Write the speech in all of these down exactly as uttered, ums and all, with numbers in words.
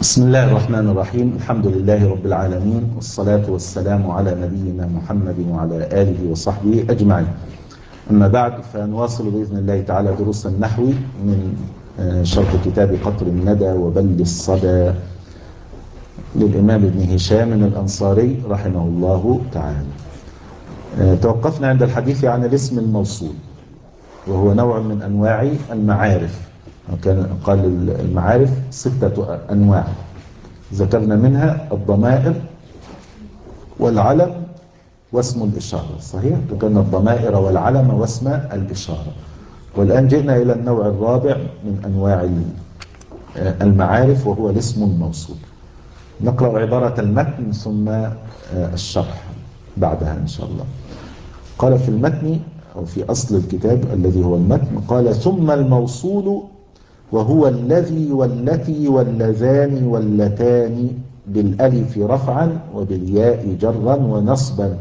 بسم الله الرحمن الرحيم. الحمد لله رب العالمين، والصلاة والسلام على نبينا محمد وعلى آله وصحبه أجمعين. أما بعد، فنواصل بإذن الله تعالى دروس النحو من شرح كتاب قطر الندى وبل الصدى للإمام ابن هشام الأنصاري رحمه الله تعالى. توقفنا عند الحديث عن الاسم الموصول، وهو نوع من أنواع المعارف. كان قال المعارف ستة أنواع، ذكرنا منها الضمائر والعلم واسم الإشارة. صحيح، ذكرنا الضمائر والعلم واسم الإشارة، والآن جئنا إلى النوع الرابع من أنواع المعارف، وهو الاسم الموصول. نقرأ عبارة المتن ثم الشرح بعدها إن شاء الله. قال في المتن أو في أصل الكتاب الذي هو المتن، قال: ثم الموصول وهو الذي والتي واللذان واللتان بالألف رفعا وبالياء جرا ونصبا.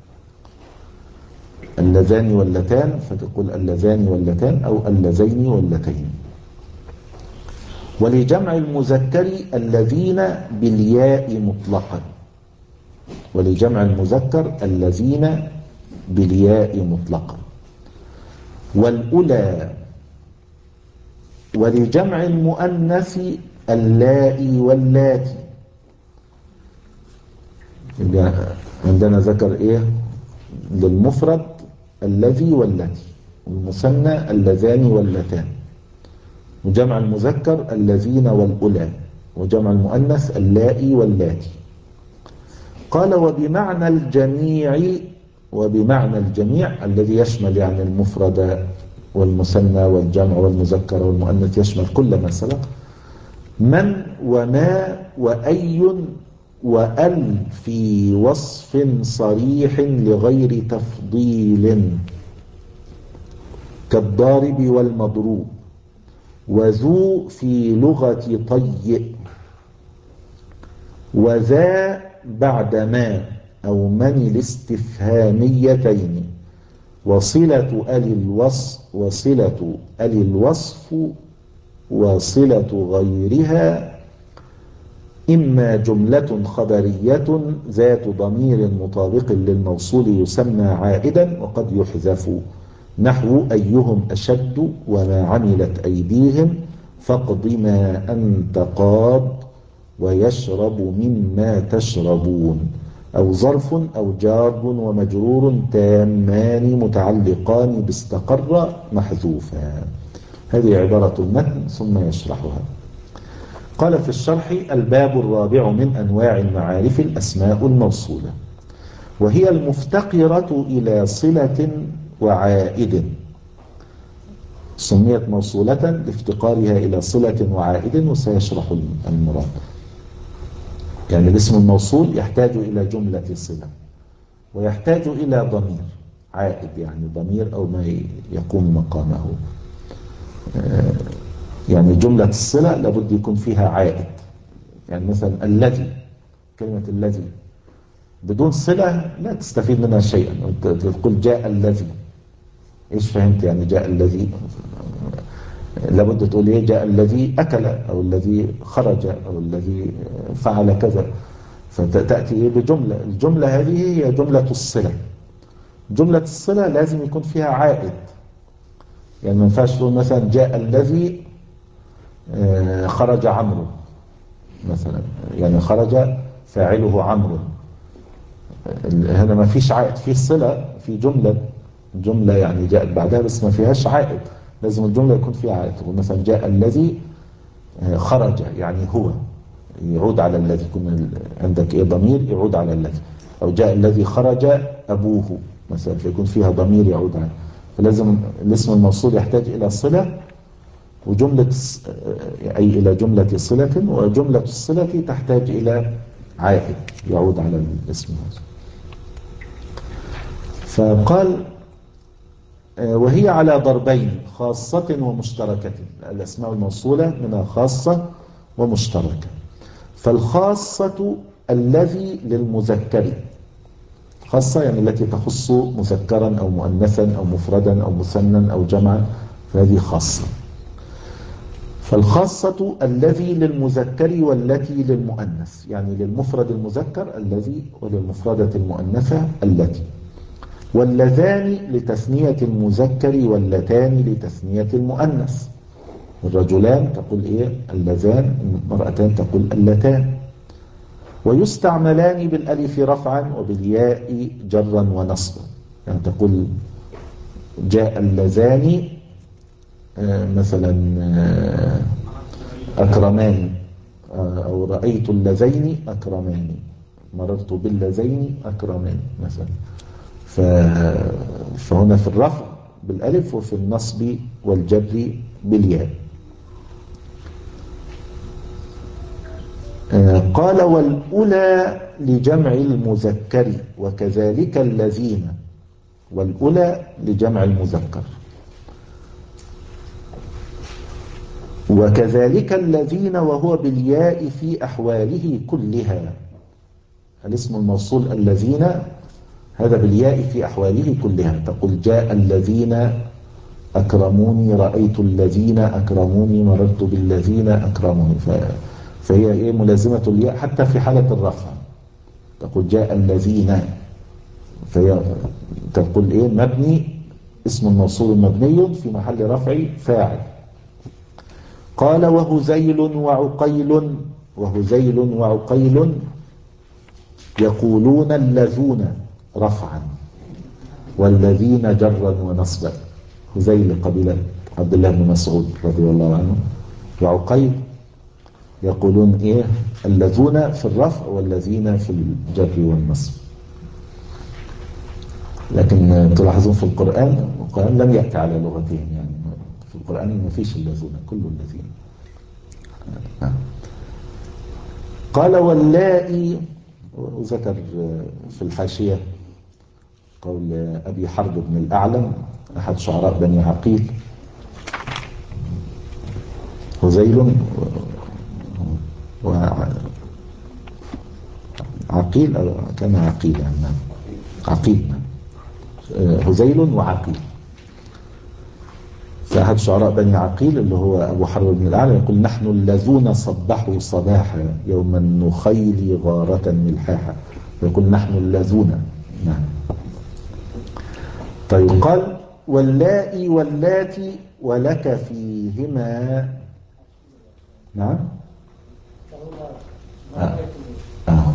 اللذان واللتان، فتقول اللذان واللتان أو اللذين واللتين. ولجمع المذكر الذين بالياء مطلقا، ولجمع المذكر الذين بالياء مطلقا. والأولى. ولجمع المؤنث اللائي واللاتي. عندنا ذكر ايه للمفرد الذي واللاتي، والمثنى اللذان واللتان، وجمع المذكر الذين والأولى، وجمع المؤنث اللائي واللاتي. قال: وبمعنى الجميع. وبمعنى الجميع الذي يشمل يعني المفرد والمثنى والجمع والمذكر والمؤنث، يشمل كل ما سبق. من وما وأي وأل في وصف صريح لغير تفضيل، كالضارب والمضروب. وذو في لغة طيء. وذا بعد ما أو من الاستفهاميتين. وصلة أل الوصف وصلة أل الوصف وصلة غيرها، إما جملة خبرية ذات ضمير مطابق للموصول يسمى عائدا، وقد يحذف، نحو أيهم أشد وما عملت أيديهم فاقض ما أنت قاض ويشرب مما تشربون. أو ظرف أو جار ومجرور تامان متعلقان باستقر محذوفا. هذه عبارة المتن ثم يشرحها. قال في الشرح: الباب الرابع من أنواع المعارف الأسماء الموصولة، وهي المفتقرة إلى صلة وعائد. سميت موصولة لافتقارها إلى صلة وعائد، وسيشرح المراد. يعني الاسم الموصول يحتاج إلى جملة صلة، ويحتاج إلى ضمير عائد، يعني ضمير أو ما يقوم مقامه. يعني جملة الصلة لابد يكون فيها عائد. يعني مثلا الذي، كلمة الذي بدون صلة لا تستفيد منها شيئا. تقول جاء الذي، إيش فهمت يعني جاء الذي؟ لابد تقول إيه؟ جاء الذي أكل، أو الذي خرج، أو الذي فعل كذا. فتأتي إيه بجملة. الجملة هذه هي جملة الصلة. جملة الصلة لازم يكون فيها عائد. يعني ما ينفعش تقول مثلا جاء الذي خرج عمرو مثلا، يعني خرج فاعله عمرو. هنا ما فيش عائد، في صلة، في جملة جملة يعني جاءت بعدها بس ما فيهاش عائد. لازم الجملة يكون فيها عائد. مثلا جاء الذي خرج، يعني هو يعود على الذي، يكون عندك ايه ضمير يعود على الذي. او جاء الذي خرج ابوه مثلا، فيكون فيها ضمير يعود على. فلازم الاسم الموصول يحتاج الى صلة وجملة، اي الى جملة صلة، وجملة الصلة تحتاج الى عائد يعود على الاسم الموصول. فقال: وهي على ضربين، خاصة ومشتركة. الاسماء الموصولة منها خاصة ومشتركة. فالخاصة الذي للمذكر، خاصة يعني التي تخص مذكرا أو مؤنثا أو مفردا أو مثنى أو جمعا، فهذه خاصة. فالخاصة الذي للمذكر والتي للمؤنث، يعني للمفرد المذكر الذي وللمفردة المؤنثة التي. واللذان لتثنية المذكر واللتان لتثنية المؤنث. الرجلان تقول إيه؟ اللذان. المرأتان تقول اللتان. ويستعملان بالألف رفعا وبالياء جرا ونصبا، يعني تقول جاء اللذان مثلا أكرمان، أو رأيت اللذين أكرمان، مررت باللذين أكرمان مثلا. فهنا في الرفع بالألف وفي النصب والجر بالياء. قال والأولى لجمع المذكر وكذلك الذين. والأولى لجمع المذكر وكذلك الذين وهو بالياء في أحواله كلها. الاسم الموصول الذين هذا بالياء في أحواله كلها. تقول جاء الذين أكرموني، رأيت الذين أكرموني، مررت بالذين أكرموني. فهي إيه؟ ملازمة الياء حتى في حالة الرفع. تقول جاء الذين، فهي تقول إيه؟ مبني، اسم الموصول مبني في محل رفع فاعل. قال وهزيل وعقيل. وهزيل وعقيل يقولون اللذون رفعا والذين جرا ونصبا. هزيل قبيلة عبد الله بن مسعود رضي الله عنه، وعقيل يقولون إيه؟ اللذون في الرفع والذين في الجر والنصب. لكن تلاحظون في القرآن القرآن لم يأتي على لغتين، يعني في القرآن ما فيش اللذون، كل الذين. قال واللائي. وذكر في الحاشية قول أبي حرب بن الأعلم أحد شعراء بني عقيل. هزيل وعقيل، كان عقيل يعني عقيل. هزيل وعقيل. فأحد شعراء بني عقيل اللي هو أبو حرب بن الأعلى يقول نحن اللذون صبحوا صباحا يوم النخيل غارة ملحاحا. يقول نحن اللذون. نعم. طيب قال واللائي واللاتي ولك فيهما. نعم. آه. آه.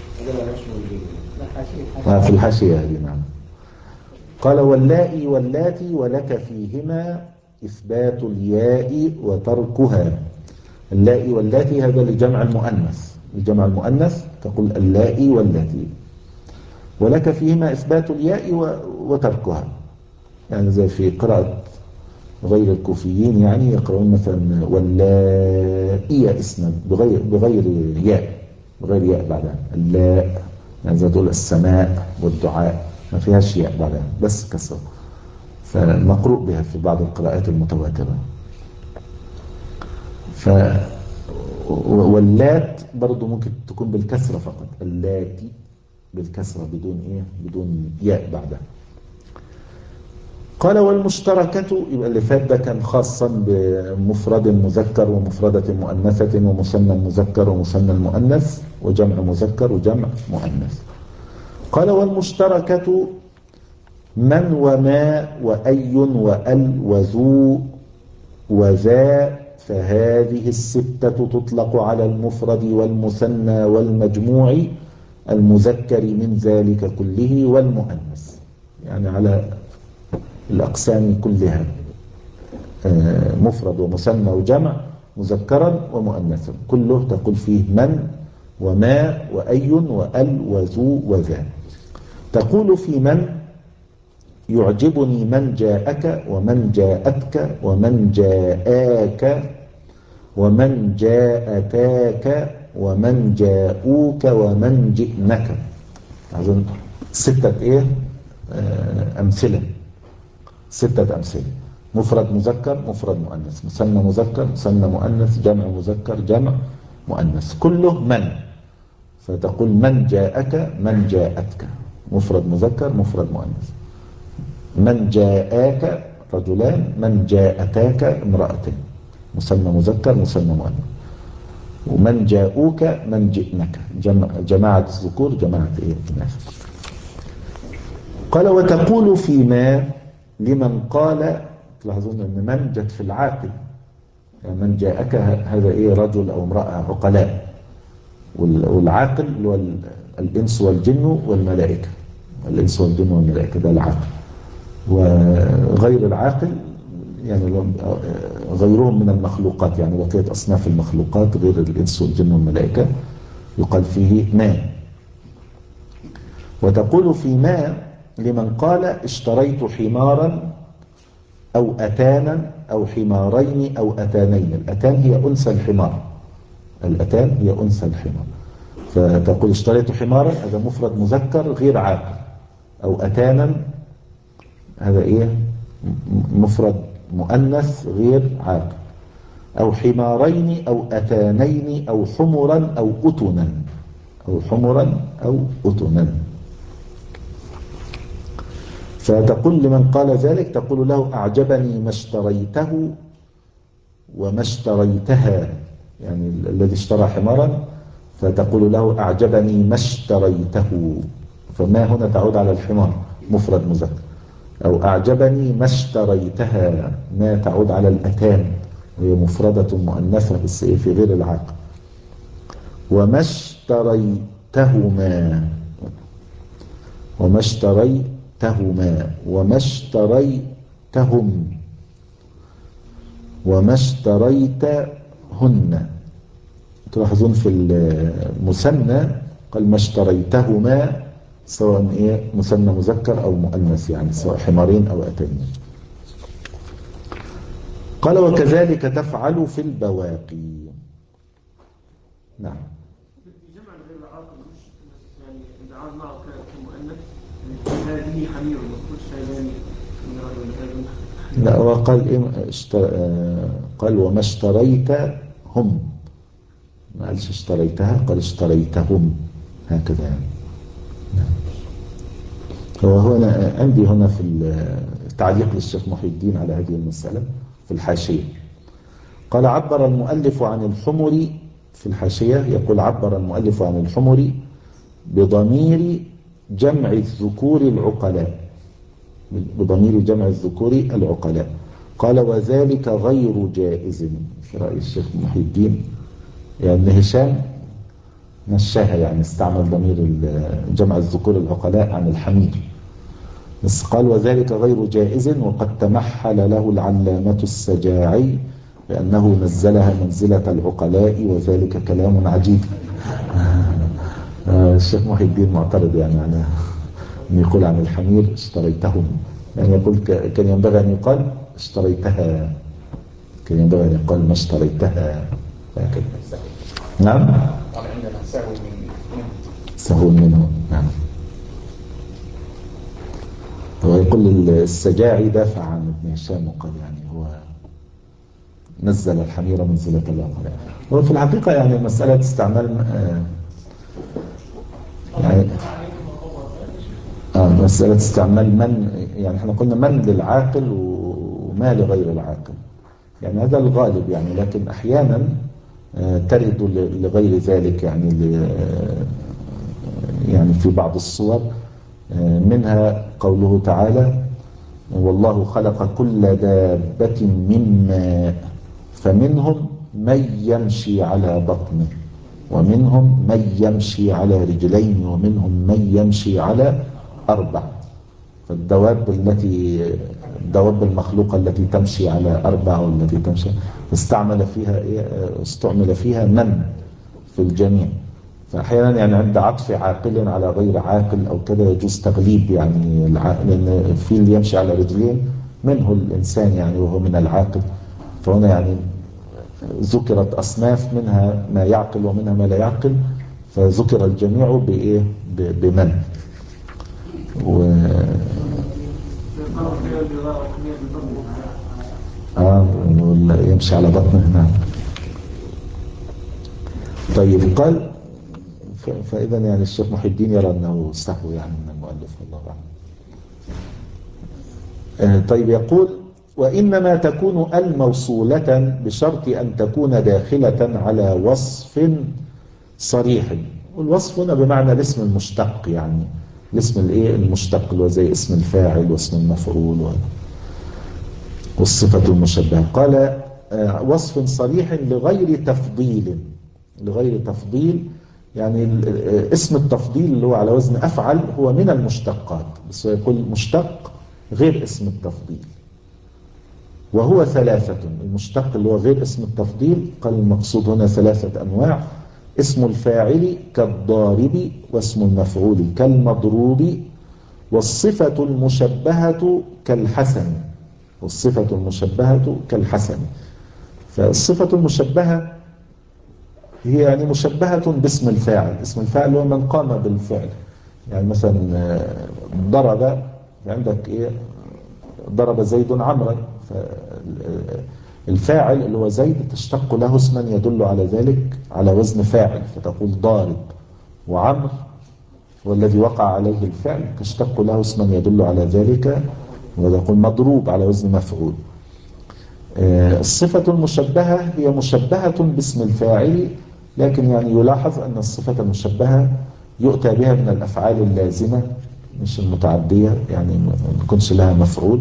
آه. في الحاشية هذه. نعم. قال واللائي واللاتي ولك فيهما إثبات الياء وتركها. اللائي واللاتي هذا لجمع المؤنث. لجمع المؤنث تقول اللائي واللاتي، ولك فيهما إثبات الياء وتركها. يعني زي في قراءة غير الكوفيين، يعني يقرؤون مثلا واللائي اسما بغير بغير ياء، بغير ياء بعدها. اللاء يعني زي تقول السماء والدعاء، ما فيهاش ياء بعدها بس كسر، فمقروء بها في بعض القراءات المتواترة. ف واللات برضو ممكن تكون بالكسرة فقط، اللاتي بالكسرة بدون ايه؟ بدون ياء بعدها. قال والمشتركة، يبقى اللي فات ده كان خاصا بمفرد مذكر ومفردة مؤنثة ومثنى مذكر ومثنى المؤنث وجمع مذكر وجمع مؤنث. قال والمشتركة من وما وأي وأل وذو وذا، فهذه الستة تطلق على المفرد والمثنى والمجموع المذكر من ذلك كله والمؤنث، يعني على الأقسام كلها، مفرد ومثنى وجمع مذكرا ومؤنثا كله تقول فيه من وما وأي وأل وذو وذا. تقول في من يعجبني من جاءك ومن جاءتك ومن جاءاك ومن جاءتاك ومن جاءوك ومن جئنك. أظن ستة إيه؟ أمثلة، ستة أمثلة: مفرد مذكر، مفرد مؤنث، مثنى مذكر، مثنى مؤنث، جمع مذكر، جمع مؤنث، كله من. فتقول من جاءك من جاءتك، مفرد مذكر مفرد مؤنث. من جاءاك رجلان، من جاءتاك امرأتين. مثنى مذكر مثنى مؤنث. ومن جاءوك من جئنك، جمع جماعة الذكور جماعة إيه الإناث. قال وتقول فيما لمن قال، تلاحظون أن من جت في العاقل، يعني من جاءك هذا إيه رجل أو امرأة عقلاء، والعاقل اللي هو الإنس والجن والملائكة، الإنس والجن والملائكة ده العاقل. وغير العاقل يعني غيرهم من المخلوقات، يعني بقية أصناف المخلوقات غير الإنس والجن والملائكة يقال فيه ما. وتقول في ما لمن قال اشتريت حمارا أو أتانا أو حمارين أو أتانين. الأتان هي أنثى الحمار، الأتان هي أنثى الحمار. فتقول اشتريت حمارا، هذا مفرد مذكر غير عاقل. أو أتانا هذا إيه مفرد مؤنث غير عاقل. أو حمارين أو أتانين أو حمرا أو أتنا، أو حمرا أو أتنا. فتقول لمن قال ذلك، تقول له أعجبني ما اشتريته وما اشتريتها، يعني الذي اشترى حمارا فتقول له أعجبني ما اشتريته، فما هنا تعود على الحمار مفرد مذكر. أو أعجبني ما اشتريتها، ما تعود على الأتان وهي مفردة مؤنثة بس في غير العاقل. وما اشتريتهما، وما اشتريتهما وما اشتريتهم وما اشتريتهن. تلاحظون في المثنى قال ما اشتريتهما، سواء ايه مثنى مذكر او مؤنث، يعني سواء حمارين او اتانين. قال وكذلك تفعل في البواقي. نعم. جمع غير العاقل مش يعني اذا عاد معه كمؤنث هذه حمير ما تقولش هذان. لا هو قال إيه اشتر... قال وما اشتريتهم، ما قالش اشتريتها، قال اشتريتهم هكذا يعني. هو هنا عندي هنا في التعليق للشيخ محي الدين على هذه المسألة في الحاشية قال عبر المؤلف عن الحمر، في الحاشية يقول عبر المؤلف عن الحمر بضمير جمع الذكور العقلاء، بضمير جمع الذكور العقلاء. قال وذلك غير جائز، في رأي الشيخ محي الدين، يعني هشام مشاها، يعني استعمل ضمير جمع الذكور العقلاء عن الحمير، بس قال وذلك غير جائز. وقد تمحل له العلامة السجاعي لأنه نزلها منزلة العقلاء، وذلك كلام عجيب. الشيخ محي الدين معترض يعني على أن يقول عن الحمير اشتريتهم، يعني يقول كان ينبغي أن يقال اشتريتها، كان ينبغي أن يقال ما اشتريتها هكذا. نعم قال عندنا سهو منه، سهو منه. نعم. هو يقول السجاعي دافع عن ابن هشام وقال يعني هو نزل الحمير منزلة العقلاء. هو في الحقيقة يعني مسألة استعمال آه يعني آه مسألة استعمال من، يعني احنا قلنا من للعاقل وما لغير العاقل، يعني هذا الغالب يعني، لكن أحيانا آه ترد لغير ذلك، يعني يعني في بعض الصور آه منها قوله تعالى والله خلق كل دابة من ماء فمنهم من يمشي على بطنه ومنهم من يمشي على رجلين ومنهم من يمشي على أربع. فالدواب التي الدواب المخلوقة التي تمشي على أربع والتي تمشي استعمل فيها استعمل فيها من في الجميع. فأحيانا يعني عند عطف عاقل على غير عاقل أو كذا يجوز تغليب، يعني لأن في اللي يمشي على رجلين منه الإنسان يعني وهو من العاقل، فهنا يعني ذكرت أصناف منها ما يعقل ومنها ما لا يعقل، فذكر الجميع بإيه بمن و آه يمشي على بطنه. نعم. طيب قال فإذا يعني الشيخ محي الدين يرى أنه سهو يعني من المؤلف والله أعلم. آه طيب يقول وإنما تكون الموصولة بشرط أن تكون داخلة على وصف صريح. والوصف هنا بمعنى الاسم المشتق، يعني الاسم الايه المشتق اللي هو زي اسم الفاعل واسم المفعول والصفة المشبهة. قال وصف صريح لغير تفضيل. لغير تفضيل يعني اسم التفضيل اللي هو على وزن أفعل هو من المشتقات، بس يقول مشتق غير اسم التفضيل، وهو ثلاثة. المشتق اللي هو غير اسم التفضيل قال المقصود هنا ثلاثة أنواع: اسم الفاعل كالضارب، واسم المفعول كالمضروب، والصفة المشبهة كالحسن. والصفة المشبهة كالحسن. فالصفة المشبهة هي يعني مشبهة باسم الفاعل. اسم الفاعل هو من قام بالفعل. يعني مثلا ضرب، عندك ايه؟ ضرب زيد عمرا، فالفاعل اللي هو زيد تشتق له اسما يدل على ذلك على وزن فاعل، فتقول ضارب. وعمر والذي وقع عليه الفعل تشتق له اسما يدل على ذلك وتقول مضروب على وزن مفعول. الصفة المشبهة هي مشبهة باسم الفاعل، لكن يعني يلاحظ أن الصفة المشبهة يؤتى بها من الأفعال اللازمة مش المتعدية، يعني ما يكونش لها مفعول.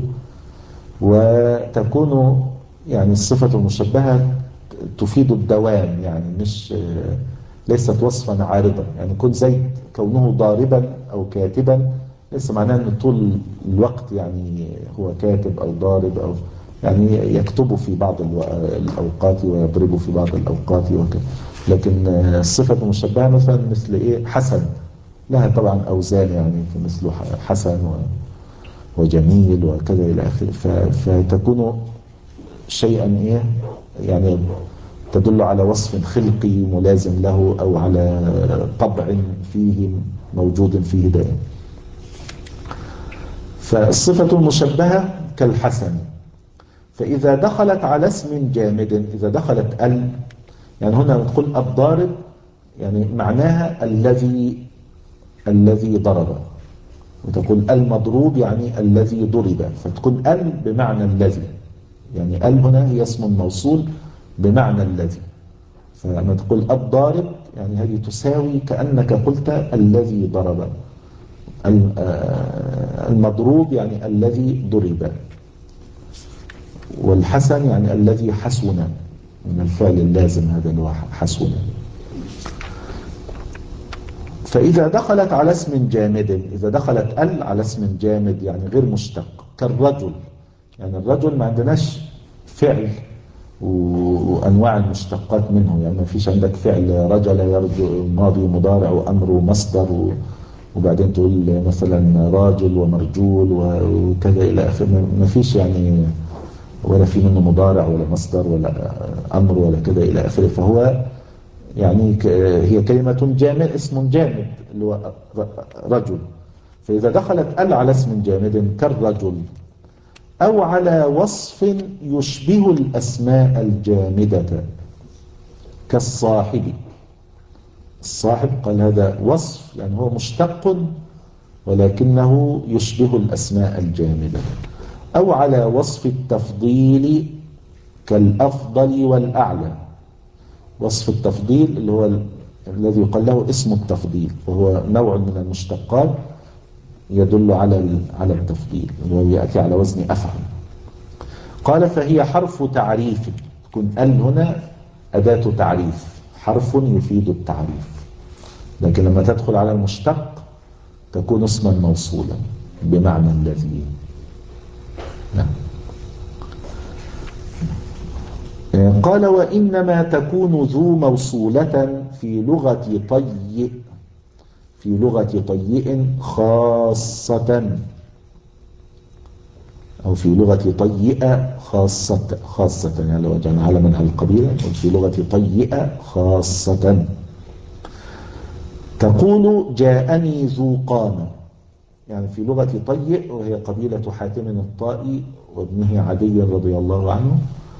وتكون يعني الصفة المشبهة تفيد الدوام، يعني مش ليست وصفا عارضا. يعني يكون زيد كونه ضاربا أو كاتبا ليس معناه أن طول الوقت يعني هو كاتب أو ضارب، أو يعني يكتب في بعض الأوقات ويضرب في بعض الأوقات وكذا. لكن الصفة المشبهة مثلا مثل إيه؟ حسن، لها طبعا أوزان، يعني مثل حسن وجميل وكذا إلى آخره. فتكون شيئا إيه يعني تدل على وصف خلقي ملازم له، أو على طبع فيه موجود فيه دائما. فالصفة المشبهة كالحسن. فإذا دخلت على اسم جامد، إذا دخلت ال، يعني هنا نقول الضارب يعني معناها الذي الذي ضرب، وتقول المضروب يعني الذي ضرب، فتكون ال بمعنى الذي، يعني ال هنا هي اسم موصول بمعنى الذي. فلما تقول الضارب يعني هذه تساوي كأنك قلت الذي ضرب. المضروب يعني الذي ضرب. والحسن يعني الذي حسن، من الفعل اللازم هذا اللي هو حسن. فإذا دخلت على اسم جامد، إذا دخلت ال على اسم جامد يعني غير مشتق، كالرجل. يعني الرجل ما عندناش فعل وأنواع المشتقات منه، يعني ما فيش عندك فعل رجل يرجو ماضي ومضارع وأمر ومصدر وبعدين تقول مثلا راجل ومرجول وكذا إلى آخره. ما فيش يعني، ولا في منه مضارع ولا مصدر ولا أمر ولا كذا إلى آخره. فهو يعني هي كلمة جامد، اسم جامد اللي هو رجل. فإذا دخلت ال على اسم جامد كالرجل، أو على وصف يشبه الأسماء الجامدة كالصاحب. الصاحب قال هذا وصف يعني هو مشتق ولكنه يشبه الأسماء الجامدة. أو على وصف التفضيل كالأفضل والأعلى. وصف التفضيل اللي هو الذي يقال له اسم التفضيل، وهو نوع من المشتقات يدل على على التفضيل، وهو يأتي على وزن أفعل. قال فهي حرف تعريف. تكون ال هنا أداة تعريف، حرف يفيد التعريف. لكن لما تدخل على المشتق تكون اسما موصولا بمعنى الذي. نعم. قال وإنما تكون ذو موصولة في لغة طيء، في لغة طيء خاصة، أو في لغة طيء خاصة. خاصة يعني لو جعلنا علما على القبيلة، في لغة طيء خاصة. تقول جاءني ذو قامة، يعني في لغة طيء وهي قبيلة حاتم الطائي وابنه عدي رضي الله عنه.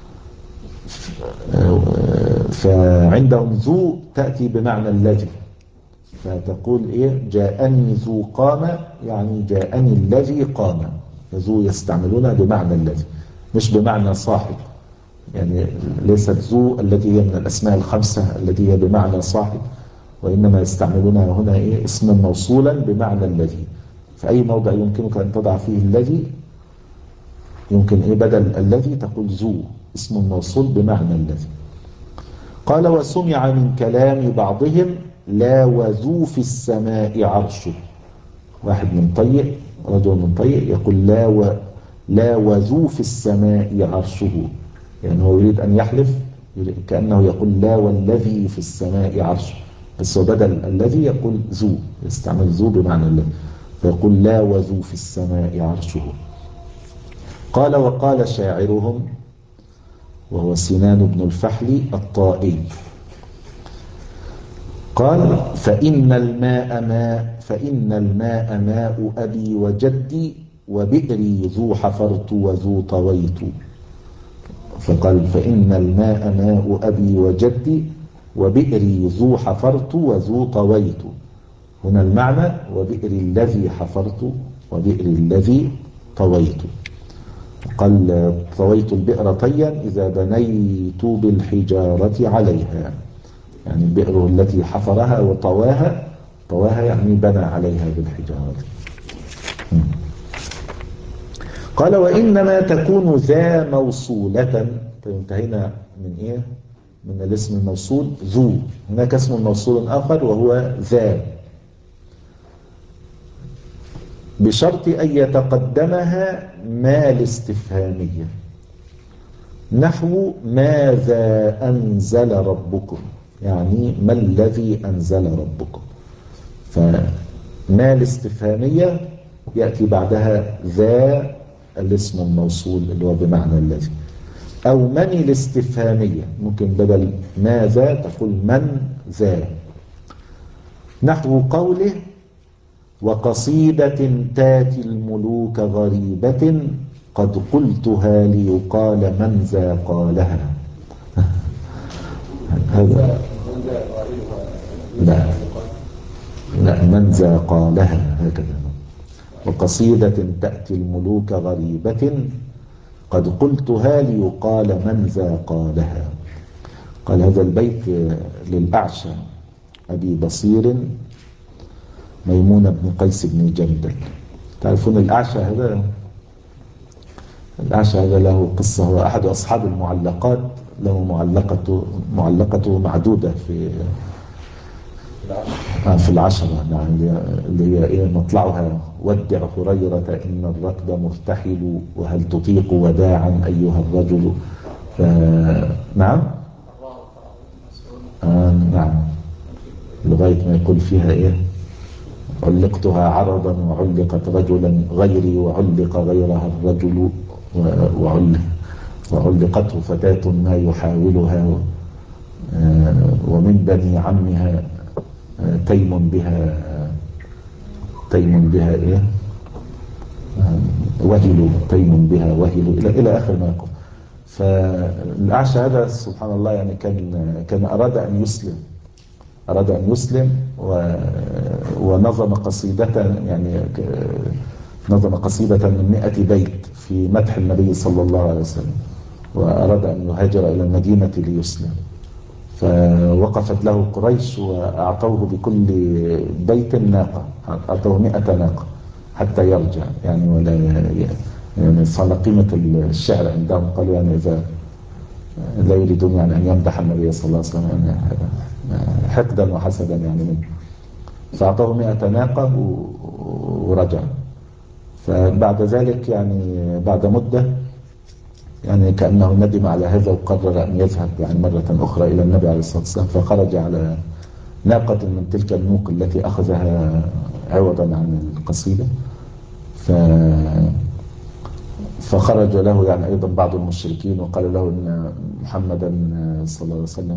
فعندهم ذو تأتي بمعنى الذي، فتقول إيه جاءني ذو قامة، يعني جاءني الذي قام. ذو يستعملونها بمعنى الذي، مش بمعنى صاحب، يعني ليست ذو التي هي من الأسماء الخمسة التي هي بمعنى صاحب، وإنما يستعملونها هنا إيه اسما موصولا بمعنى الذي. في أي موضع يمكنك أن تضع فيه الذي يمكن إيه بدل الذي تقول ذو اسم موصول بمعنى الذي. قال وسمع من كلام بعضهم لا وذو في السماء عرشه. واحد من طيء رجل من طيء يقول لا و لا وذو في السماء عرشه، يعني هو يريد أن يحلف كأنه يقول لا والذي في السماء عرشه، بس هو بدل الذي يقول ذو، يستعمل ذو بمعنى الذي، فيقول لا وذو في السماء عرشه. قال وقال شاعرهم وهو سنان بن الفحل الطائي قال فإن الماء ماء فإن الماء ماء أبي وجدي وبئري ذو حفرت وذو طويت. فقال فإن الماء ماء أبي وجدي وبئري ذو حفرت وذو طويت. هنا المعنى وبئر الذي حفرت وبئر الذي طويت. قال طويت البئر طيا إذا بنيت بالحجارة عليها، يعني البئر التي حفرها وطواها، طواها يعني بنى عليها بالحجارة. قال وإنما تكون ذا موصولة. انتهينا من إيه؟ من الاسم الموصول ذو. هناك اسم موصول آخر وهو ذا، بشرط أن يتقدمها ما الاستفهامية، نحو ماذا أنزل ربكم، يعني ما الذي أنزل ربكم. فما الاستفهامية يأتي بعدها ذا الاسم الموصول اللي هو بمعنى الذي، أو من الاستفهامية، ممكن بدل ماذا تقول من ذا، نحو قوله وقصيدة تاتي الملوك غريبة قد قلتها ليقال من ذا قالها. هذا لا لا من ذا قالها هكذا. وقصيدة تأتي الملوك غريبة قد قلتها ليقال من ذا قالها. قال هذا البيت للأعشى أبي بصير ميمون بن قيس بن جندل. تعرفون الأعشى هذا؟ الأعشى هذا له قصة، هو أحد أصحاب المعلقات، له معلقته معلقته معدودة في في العشرة، يعني اللي هي إيه مطلعها ودع هريرة إن الركب مرتحل وهل تطيق وداعا أيها الرجل. ف... نعم آه نعم لغاية ما يقول فيها إيه علقتها عرضا وعلقت رجلا غيري وعلق غيرها الرجل وعلق وعلقته فتاة ما يحاولها ومن بني عمها تيم بها تيم بها إيه وهلوا تيم بها وهلوا إلى إلى آخر ما يقول. فالأعشى هذا سبحان الله يعني كان كان أراد أن يسلم أراد أن يسلم ونظم قصيدة، يعني نظم قصيدة من مئة بيت في مدح النبي صلى الله عليه وسلم، وأراد أن يهاجر إلى المدينة ليسلم. فوقفت له قريش وأعطوه بكل بيت ناقة، أعطوه مئة ناقة حتى يرجع، يعني ولا يعني صار قيمة الشعر عندهم. قالوا يعني إذا لا يريدون يعني أن يمدح النبي صلى الله عليه وسلم يعني حقدا وحسدا يعني منه. فأعطوه مئة ناقة ورجع. فبعد ذلك يعني بعد مدة يعني كأنه ندم على هذا وقرر أن يذهب يعني مرة أخرى إلى النبي عليه الصلاة والسلام، فخرج على ناقة من تلك النوق التي أخذها عوضا عن القصيدة. ف فخرج له يعني أيضا بعض المشركين وقال له إن محمدا صلى الله عليه وسلم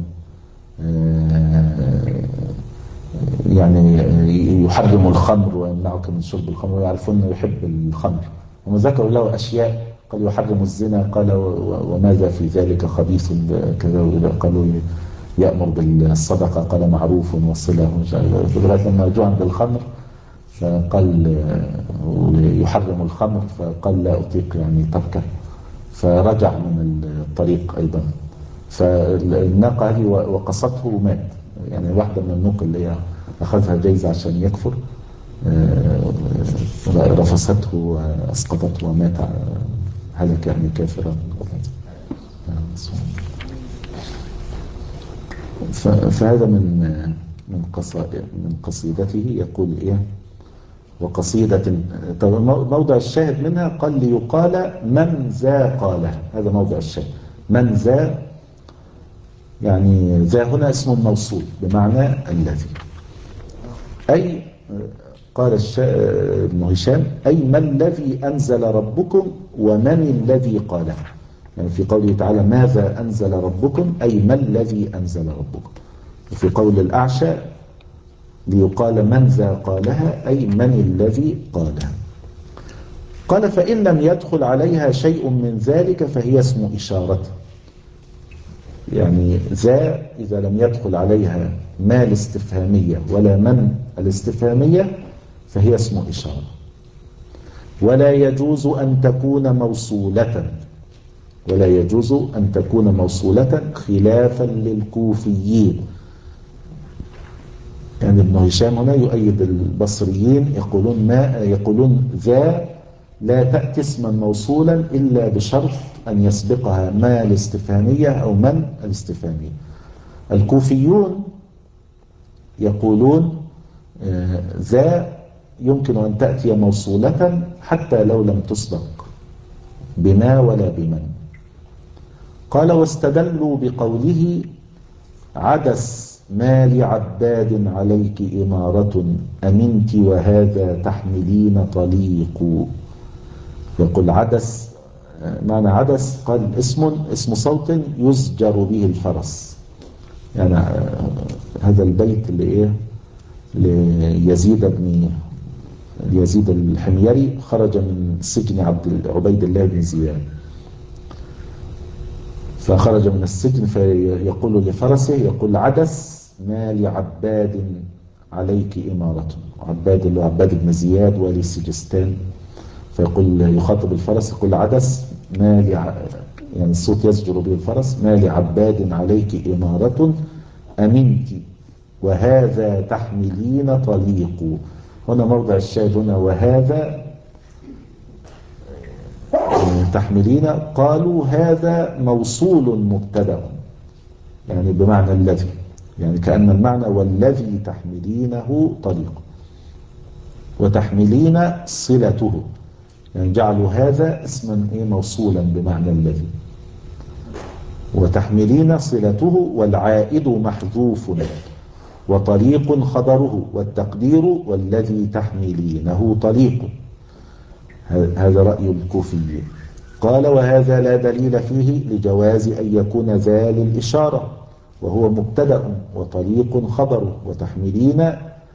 يعني يحرم الخمر ويمنعك من شرب الخمر، ويعرفون أنه يحب الخمر. هم ذكروا له أشياء، قال يحرم الزنا، قال وماذا في ذلك خبيث كذا، قالوا يأمر بالصدقة، قال معروف وصلة، لغاية لما رجعوا عند الخمر فقال يحرم الخمر، فقال لا أطيق يعني تركه. فرجع من الطريق أيضا. فالناقة هذه وقصته ومات. يعني واحدة من النوق اللي هي أخذها جايزة عشان يكفر رفسته وأسقطته ومات هلك يعني كافرا. فهذا من من قصائد من قصيدته يقول إيه وقصيدة. موضع الشاهد منها قال ليقال من ذا قاله. هذا موضع الشاهد من ذا، يعني ذا هنا اسم موصول بمعنى الذي. أي قال ابن هشام أي ما الذي أنزل ربكم ومن الذي قاله. يعني في قوله تعالى ماذا أنزل ربكم أي ما الذي أنزل ربكم. وفي قول الأعشى ليقال من ذا قالها أي من الذي قالها. قال فإن لم يدخل عليها شيء من ذلك فهي اسم إشارة. يعني ذا إذا لم يدخل عليها ما الاستفهامية ولا من الاستفهامية فهي اسم إشارة. ولا يجوز أن تكون موصولة ولا يجوز أن تكون موصولة خلافا للكوفيين. يعني ابن هشام هنا يؤيد البصريين يقولون ما يقولون ذا لا تأتي اسما موصولا إلا بشرط أن يسبقها ما الاستفهامية أو من الاستفهامية. الكوفيون يقولون ذا يمكن أن تأتي موصولة حتى لو لم تسبق بما ولا بمن. قال واستدلوا بقوله عدس ما لعباد عليك إمارة أمنت وهذا تحملين طليق. يقول عدس معنى عدس قال اسم اسم صوت يزجر به الفرس. يعني هذا البيت اللي ايه ليزيد بن يزيد الحميري خرج من سجن عبد عبيد الله بن زياد، فخرج من السجن فيقول لفرسه يقول عدس ما لعباد عليك إمارة. عباد اللي هو عباد بن زياد والي سجستان. فيقول يخاطب الفرس يقول عدس ما لع... يعني الصوت يزجر به الفرس ما لعباد عليك إمارة أمنت وهذا تحملين طليق. هنا موضع الشاهد هنا وهذا تحملين. قالوا هذا موصول مبتدأ يعني بمعنى الذي، يعني كأن المعنى والذي تحملينه طليق وتحملين صلته، يعني جعلوا هذا اسما ايه موصولا بمعنى الذي وتحملين صلته والعائد محذوف وطريق خبره والتقدير والذي تحملينه طليق. هذا رأي الكوفي. قال وهذا لا دليل فيه لجواز أن يكون ذا للإشارة وهو مبتدأ وطريق خبر وتحملين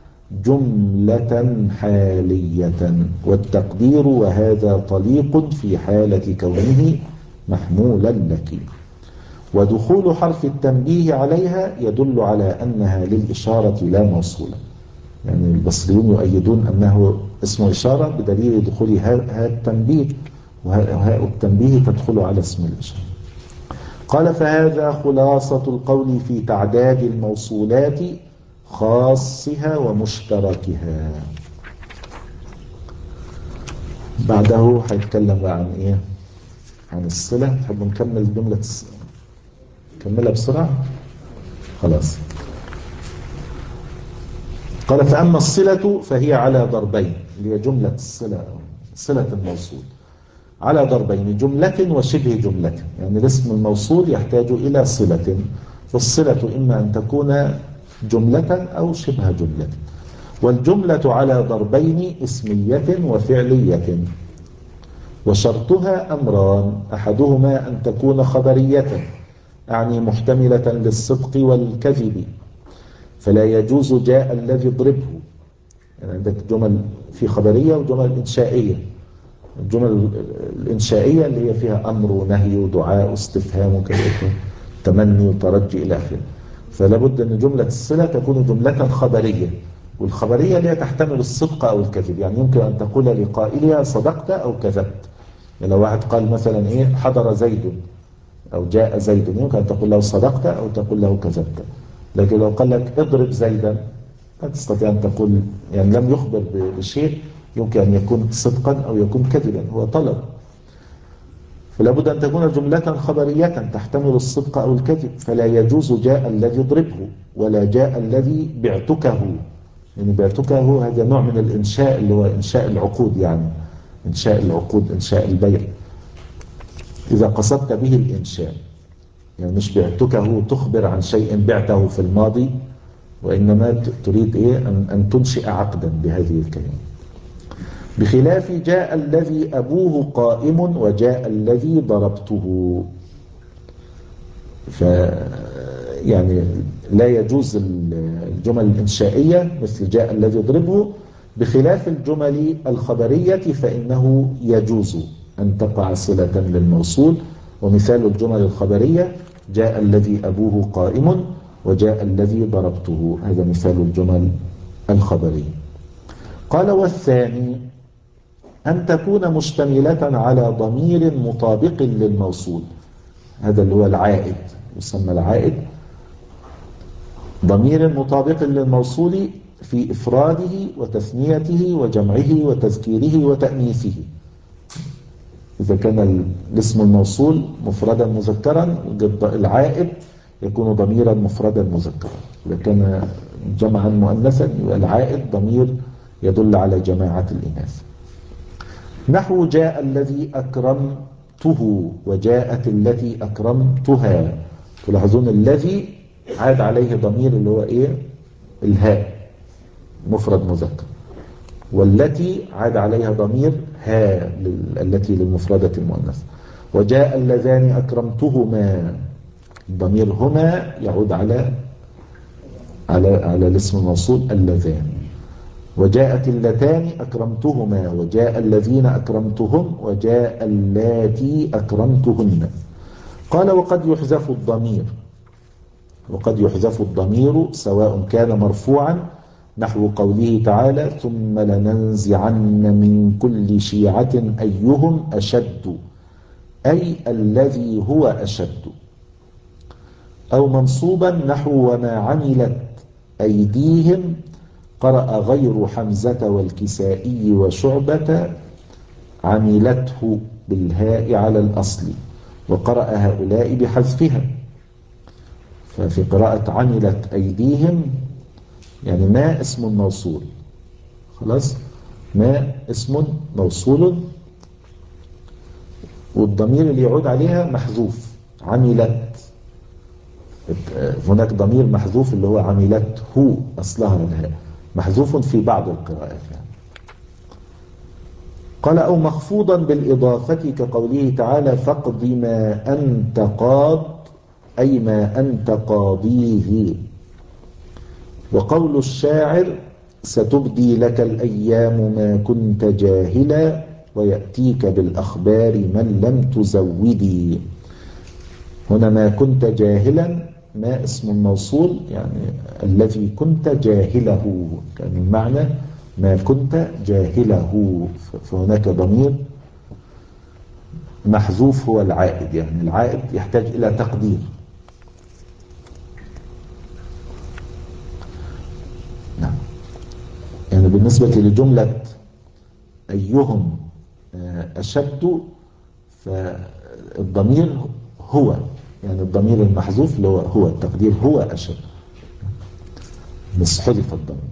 جملة حالية والتقدير وهذا طليق في حالة كونه محمولا لك. ودخول حرف التنبيه عليها يدل على أنها للإشارة لا موصولة. يعني البصريون يؤيدون أنه اسم إشارة بدليل دخول هاء التنبيه وهاء التنبيه تدخل على اسم الإشارة. قال فهذا خلاصة القول في تعداد الموصولات خاصها ومشتركها. بعده هيتكلم بقى عن ايه عن الصلة. نحب نكمل جملة نكملها بسرعة خلاص. قال فأما الصلة فهي على ضربين اللي هي جملة الصلة صلة الموصول على ضربين جملة وشبه جملة. يعني الاسم الموصول يحتاج إلى صلة، فالصلة إما أن تكون جملة أو شبه جملة. والجملة على ضربين اسمية وفعلية وشرطها أمران أحدهما أن تكون خبرية يعني محتملة للصدق والكذب فلا يجوز جاء الذي اضربه. يعني عندك جمل في خبرية وجمل إنشائية. الجمل الإنشائية اللي هي فيها أمر ونهي ودعاء واستفهام وكذا تمني وترجي إلى آخره. فلا بد أن جملة الصلة تكون جملة خبرية، والخبرية اللي هي تحتمل الصدق أو الكذب. يعني يمكن أن تقول لقائلها صدقت أو كذبت، يعني لو واحد قال مثلا إيه حضر زيد أو جاء زيد، يمكن أن تقول له صدقت أو تقول له كذبت. لكن لو قال لك اضرب زيدا لا تستطيع أن تقول، يعني لم يخبر بشيء يمكن أن يكون صدقا أو يكون كذبا، هو طلب. فلا بد أن تكون جملة خبرية تحتمل الصدق أو الكذب. فلا يجوز جاء الذي اضربه، ولا جاء الذي بعتكه. يعني بعتكه هذا نوع من الإنشاء اللي هو إنشاء العقود، يعني إنشاء العقود، إنشاء البيع إذا قصدت به الإنشاء. يعني مش بعتكه تخبر عن شيء بعته في الماضي، وإنما تريد إيه أن, أن تنشئ عقدا بهذه الكلمة. بخلاف جاء الذي أبوه قائم وجاء الذي ضربته، ف يعني لا يجوز الجمل الإنشائية مثل جاء الذي يضربه، بخلاف الجمل الخبرية فإنه يجوز أن تقع صلة للموصول. ومثال الجمل الخبرية جاء الذي أبوه قائم وجاء الذي ضربته، هذا مثال الجمل الخبرية. قال والثاني أن تكون مشتملة على ضمير مطابق للموصول، هذا اللي هو العائد، يسمى العائد، ضمير مطابق للموصول في إفراده وتثنيته وجمعه وتذكيره وتأنيثه. إذا كان الاسم الموصول مفردا مذكرا العائد يكون ضميرا مفردا مذكرا، إذا كان جمعا مؤنثا العائد ضمير يدل على جماعة الإناث. نحو جاء الذي أكرمته وجاءت التي أكرمتها. تلاحظون الذي عاد عليه ضمير اللي هو إيه الهاء مفرد مذكر، والتي عاد عليها ضمير ها التي للمفردة المؤنث. وجاء اللذان أكرمتهما، ضمير هما يعود على على على الاسم الموصول اللذان. وجاءت اللتان أكرمتهما وجاء الذين أكرمتهم وجاء اللاتي أكرمتهن. قال وقد يحذف الضمير، وقد يحذف الضمير سواء كان مرفوعا نحو قوله تعالى ثم لننزعن من كل شيعة أيهم أشد، أي الذي هو أشد، أو منصوبا نحو وما عملت أيديهم. قرأ غير حمزة والكسائي وشعبة عملته بالهاء على الأصل، وقرأ هؤلاء بحذفها. ففي قراءة عملت أيديهم يعني ما اسم موصول، خلاص ما اسم موصول والضمير اللي يعود عليها محذوف عملت. هناك ضمير محذوف اللي هو عملته أصلها الهاء محذوف في بعض القراءات يعني. قال أو مخفوضا بالإضافة كقوله تعالى فاقض ما أنت قاض، أي ما أنت قاضيه. وقول الشاعر ستبدي لك الأيام ما كنت جاهلا ويأتيك بالأخبار من لم تزودي. هنا ما كنت جاهلا ما اسم موصول يعني الذي كنت جاهله، كان المعنى ما كنت جاهله. فهناك ضمير محذوف هو العائد، يعني العائد يحتاج إلى تقدير. نعم يعني بالنسبة لجملة أيهم أشد فالضمير هو، يعني الضمير المحذوف اللي هو هو التقدير هو أشد، بس حذف الضمير.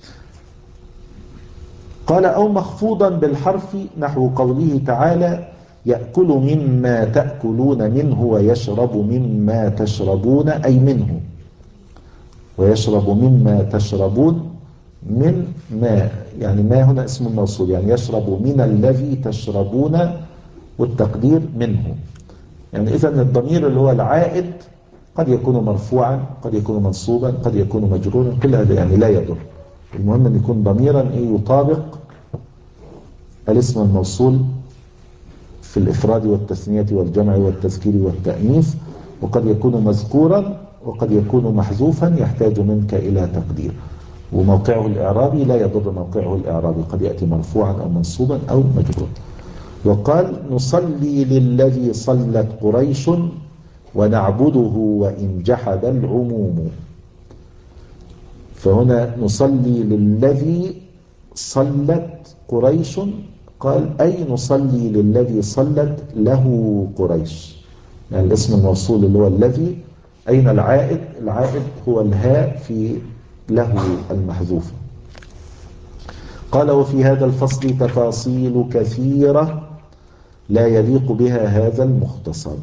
قال أو مخفوضا بالحرف نحو قوله تعالى يأكل مما تأكلون منه ويشرب مما تشربون، أي منه، ويشرب مما تشربون من ما، يعني ما هنا اسم الموصول يعني يشرب من الذي تشربون والتقدير منه. يعني إذن الضمير اللي هو العائد قد يكون مرفوعا قد يكون منصوبا قد يكون مجرورا، كل هذا يعني لا يضر، المهم أن يكون ضميرا إيه يطابق الاسم الموصول في الإفراد والتثنية والجمع والتذكير والتأنيث. وقد يكون مذكورا وقد يكون محذوفا يحتاج منك إلى تقدير. وموقعه الإعرابي لا يضر موقعه الإعرابي، قد يأتي مرفوعا أو منصوبا أو مجرورا. وقال نصلي للذي صلت قريش ونعبده وإن جحد العموم. فهنا نصلي للذي صلت قريش، قال أي نصلي للذي صلت له قريش، يعني الاسم الموصول اللي هو الذي. أين العائد؟ العائد هو الهاء في له المحذوفة. قال وفي هذا الفصل تفاصيل كثيرة لا يليق بها هذا المختصر.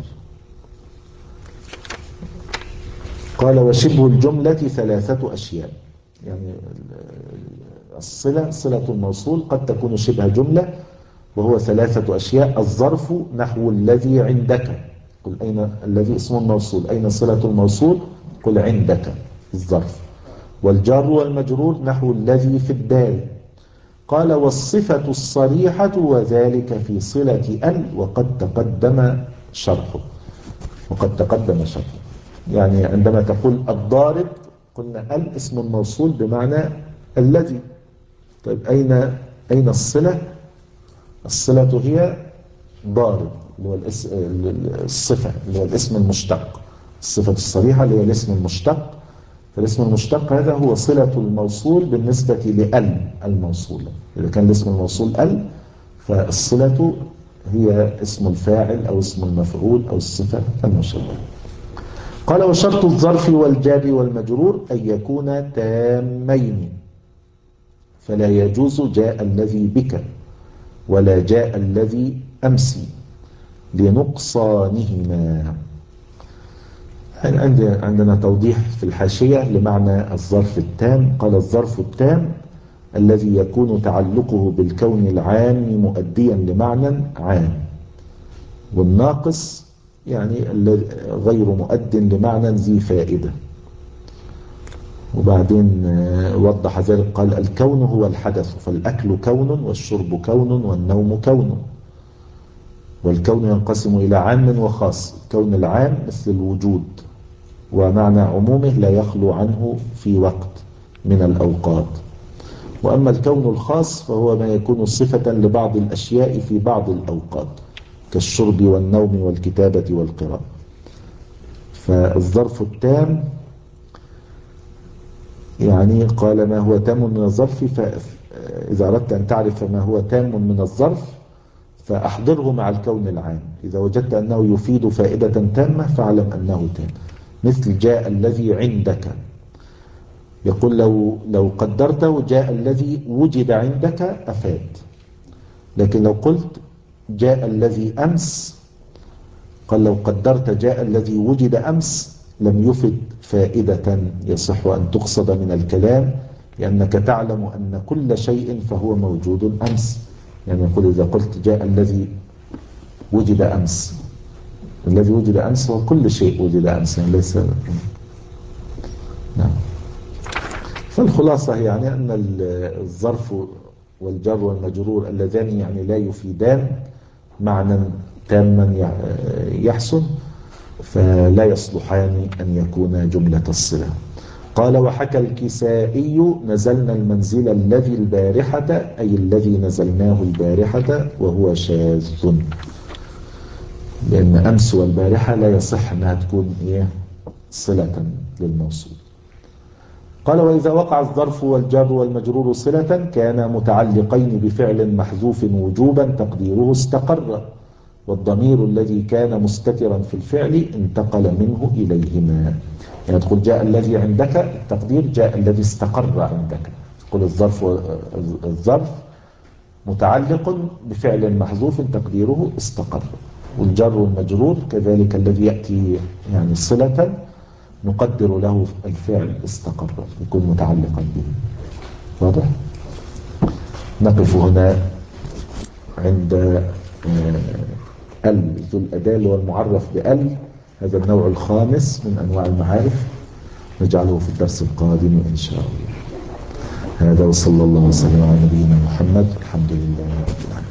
قال وشبه الجملة ثلاثة أشياء، يعني الصلة صلة الموصول قد تكون شبه جملة، وهو ثلاثة أشياء. الظرف نحو الذي عندك، قل أين الذي اسم الموصول، أين صلة الموصول، قل عندك الظرف. والجار والمجرور نحو الذي في الدار. قال والصفة الصريحة وذلك في صلة ال وقد تقدم شرحه وقد تقدم شرحه يعني عندما تقول الضارب قلنا ال اسم الموصول بمعنى الذي. طيب أين أين الصلة؟ الصلة هي ضارب اللي هو الصفة اللي هو الاسم المشتق. الصفة الصريحة اللي هي الاسم المشتق، فالاسم المشتق هذا هو صلة الموصول بالنسبة لأل الموصولة. إذا كان الاسم الموصول ال فالصلة هي اسم الفاعل أو اسم المفعول أو الصفة المشبهة. قال وشرط الظرف والجار والمجرور أن يكون تامين، فلا يجوز جاء الذي بك ولا جاء الذي أمسي لنقصانهما. عندنا توضيح في الحاشية لمعنى الظرف التام. قال الظرف التام الذي يكون تعلقه بالكون العام مؤديا لمعنى عام، والناقص يعني غير مؤد لمعنى ذي فائدة. وبعدين وضح ذلك قال الكون هو الحدث، فالأكل كون والشرب كون والنوم كون. والكون ينقسم إلى عام وخاص. الكون العام مثل الوجود، ومعنى عمومه لا يخلو عنه في وقت من الأوقات. وأما الكون الخاص فهو ما يكون صفة لبعض الأشياء في بعض الأوقات كالشرب والنوم والكتابة والقراءة. فالظرف التام يعني قال ما هو تام من الظرف، فإذا أردت أن تعرف ما هو تام من الظرف فأحضره مع الكون العام. إذا وجدت أنه يفيد فائدة تامة فاعلم أنه تام. مثل جاء الذي عندك، يقول لو لو قدرته جاء الذي وجد عندك أفاد، لكن لو قلت جاء الذي أمس، قال لو قدرت جاء الذي وجد أمس لم يفد فائدة يصح أن تقصد من الكلام، لأنك تعلم أن كل شيء فهو موجود أمس. يعني يقول إذا قلت جاء الذي وجد أمس، الذي وجد أمس هو كل شيء وجد أمس، يعني ليس. نعم. فالخلاصة يعني أن الظرف والجر والمجرور اللذان يعني لا يفيدان معنى تاما يحسن، فلا يصلحان أن يكون جملة الصلة. قال وحكى الكسائي نزلنا المنزل الذي البارحة، أي الذي نزلناه البارحة، وهو شاذ، لأن أمس والبارحة لا يصح أنها تكون إيه صلة للموصول. قال وإذا وقع الظرف والجر والمجرور صلة كان متعلقين بفعل محذوف وجوبا تقديره استقر، والضمير الذي كان مستترا في الفعل انتقل منه إليهما. يعني تقول جاء الذي عندك، التقدير جاء الذي استقر عندك. تقول الظرف الظرف متعلق بفعل محذوف تقديره استقر، والجر والمجرور كذلك الذي يأتي يعني صلة نقدر له الفعل استقر يكون متعلقا به. واضح؟ نقف هنا عند ال ذو الأداة اللي هو المعرف بال، هذا النوع الخامس من أنواع المعارف، نجعله في الدرس القادم إن شاء الله. هذا وصلى الله وسلم على نبينا محمد، الحمد لله رب العالمين.